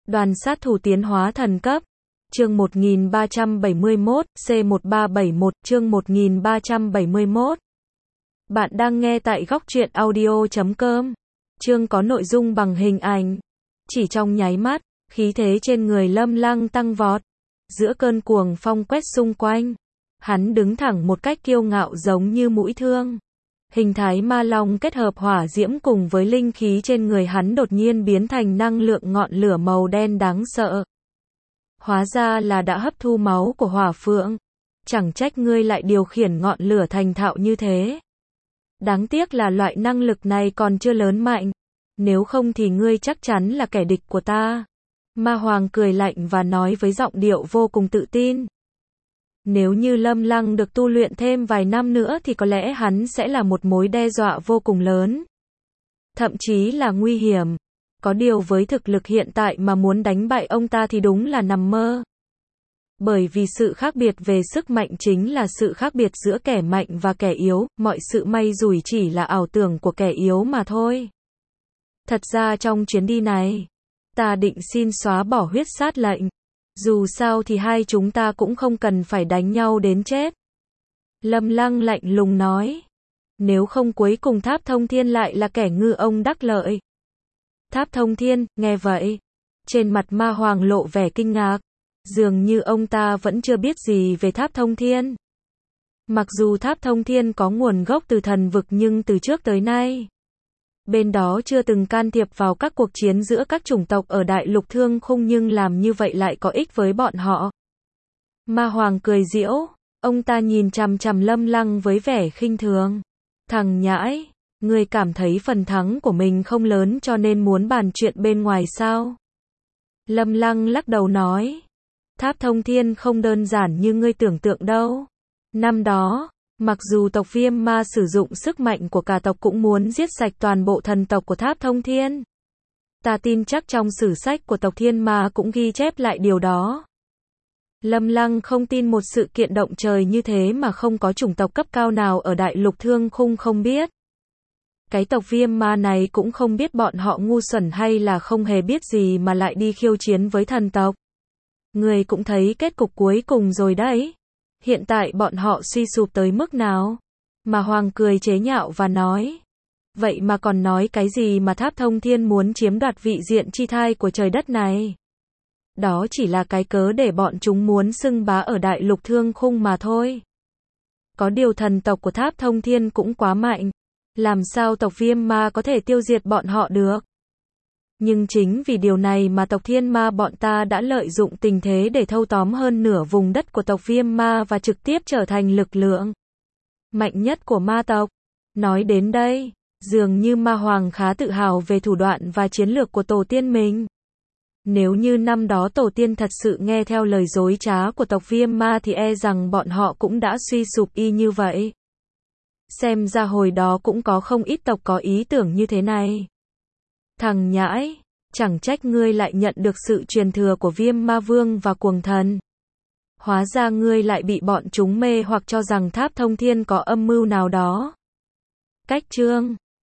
Đoàn sát thủ tiến hóa thần cấp. Chương 1371, C1371, chương 1371. Bạn đang nghe tại góc truyện audio.com. Chương có nội dung bằng hình ảnh. Chỉ trong nháy mắt, khí thế trên người Lâm Lăng tăng vọt. Giữa cơn cuồng phong quét xung quanh, hắn đứng thẳng một cách kiêu ngạo giống như mũi thương. Hình thái ma long kết hợp hỏa diễm cùng với linh khí trên người hắn đột nhiên biến thành năng lượng ngọn lửa màu đen đáng sợ. Hóa ra là đã hấp thu máu của hỏa phượng. Chẳng trách ngươi lại điều khiển ngọn lửa thành thạo như thế. Đáng tiếc là loại năng lực này còn chưa lớn mạnh. Nếu không thì ngươi chắc chắn là kẻ địch của ta. Ma Hoàng cười lạnh và nói với giọng điệu vô cùng tự tin. Nếu như Lâm Lăng được tu luyện thêm vài năm nữa thì có lẽ hắn sẽ là một mối đe dọa vô cùng lớn. Thậm chí là nguy hiểm. Có điều với thực lực hiện tại mà muốn đánh bại ông ta thì đúng là nằm mơ. Bởi vì sự khác biệt về sức mạnh chính là sự khác biệt giữa kẻ mạnh và kẻ yếu, mọi sự may rủi chỉ là ảo tưởng của kẻ yếu mà thôi. Thật ra trong chuyến đi này, ta định xin xóa bỏ huyết sát lệnh. Dù sao thì hai chúng ta cũng không cần phải đánh nhau đến chết. Lâm Lăng lạnh lùng nói. Nếu không cuối cùng Tháp Thông Thiên lại là kẻ ngư ông đắc lợi. Tháp Thông Thiên, nghe vậy. Trên mặt Ma Hoàng lộ vẻ kinh ngạc. Dường như ông ta vẫn chưa biết gì về Tháp Thông Thiên. Mặc dù Tháp Thông Thiên có nguồn gốc từ thần vực nhưng từ trước tới nay, bên đó chưa từng can thiệp vào các cuộc chiến giữa các chủng tộc ở Đại Lục Thương Khung, nhưng làm như vậy lại có ích với bọn họ. Ma Hoàng cười giễu, ông ta nhìn chằm chằm Lâm Lăng với vẻ khinh thường. Thằng nhãi, ngươi cảm thấy phần thắng của mình không lớn cho nên muốn bàn chuyện bên ngoài sao? Lâm Lăng lắc đầu nói, Tháp Thông Thiên không đơn giản như ngươi tưởng tượng đâu. Năm đó, mặc dù tộc Viêm Ma sử dụng sức mạnh của cả tộc cũng muốn giết sạch toàn bộ thần tộc của Tháp Thông Thiên. Ta tin chắc trong sử sách của tộc Thiên Ma cũng ghi chép lại điều đó. Lâm Lăng không tin một sự kiện động trời như thế mà không có chủng tộc cấp cao nào ở Đại Lục Thương Khung không biết. Cái tộc Viêm Ma này cũng không biết bọn họ ngu xuẩn hay là không hề biết gì mà lại đi khiêu chiến với thần tộc. Người cũng thấy kết cục cuối cùng rồi đấy. Hiện tại bọn họ suy sụp tới mức nào? Mà Hoàng cười chế nhạo và nói. Vậy mà còn nói cái gì mà Tháp Thông Thiên muốn chiếm đoạt vị diện chi thai của trời đất này? Đó chỉ là cái cớ để bọn chúng muốn xưng bá ở Đại Lục Thương Khung mà thôi. Có điều thần tộc của Tháp Thông Thiên cũng quá mạnh. Làm sao tộc Viêm Ma có thể tiêu diệt bọn họ được? Nhưng chính vì điều này mà tộc Thiên Ma bọn ta đã lợi dụng tình thế để thâu tóm hơn nửa vùng đất của tộc Viêm Ma và trực tiếp trở thành lực lượng mạnh nhất của ma tộc. Nói đến đây, dường như Ma Hoàng khá tự hào về thủ đoạn và chiến lược của tổ tiên mình. Nếu như năm đó tổ tiên thật sự nghe theo lời dối trá của tộc Viêm Ma thì e rằng bọn họ cũng đã suy sụp y như vậy. Xem ra hồi đó cũng có không ít tộc có ý tưởng như thế này. Thằng nhãi, chẳng trách ngươi lại nhận được sự truyền thừa của Viêm Ma Vương và Cuồng Thần. Hóa ra ngươi lại bị bọn chúng mê hoặc cho rằng Tháp Thông Thiên có âm mưu nào đó. Cách chương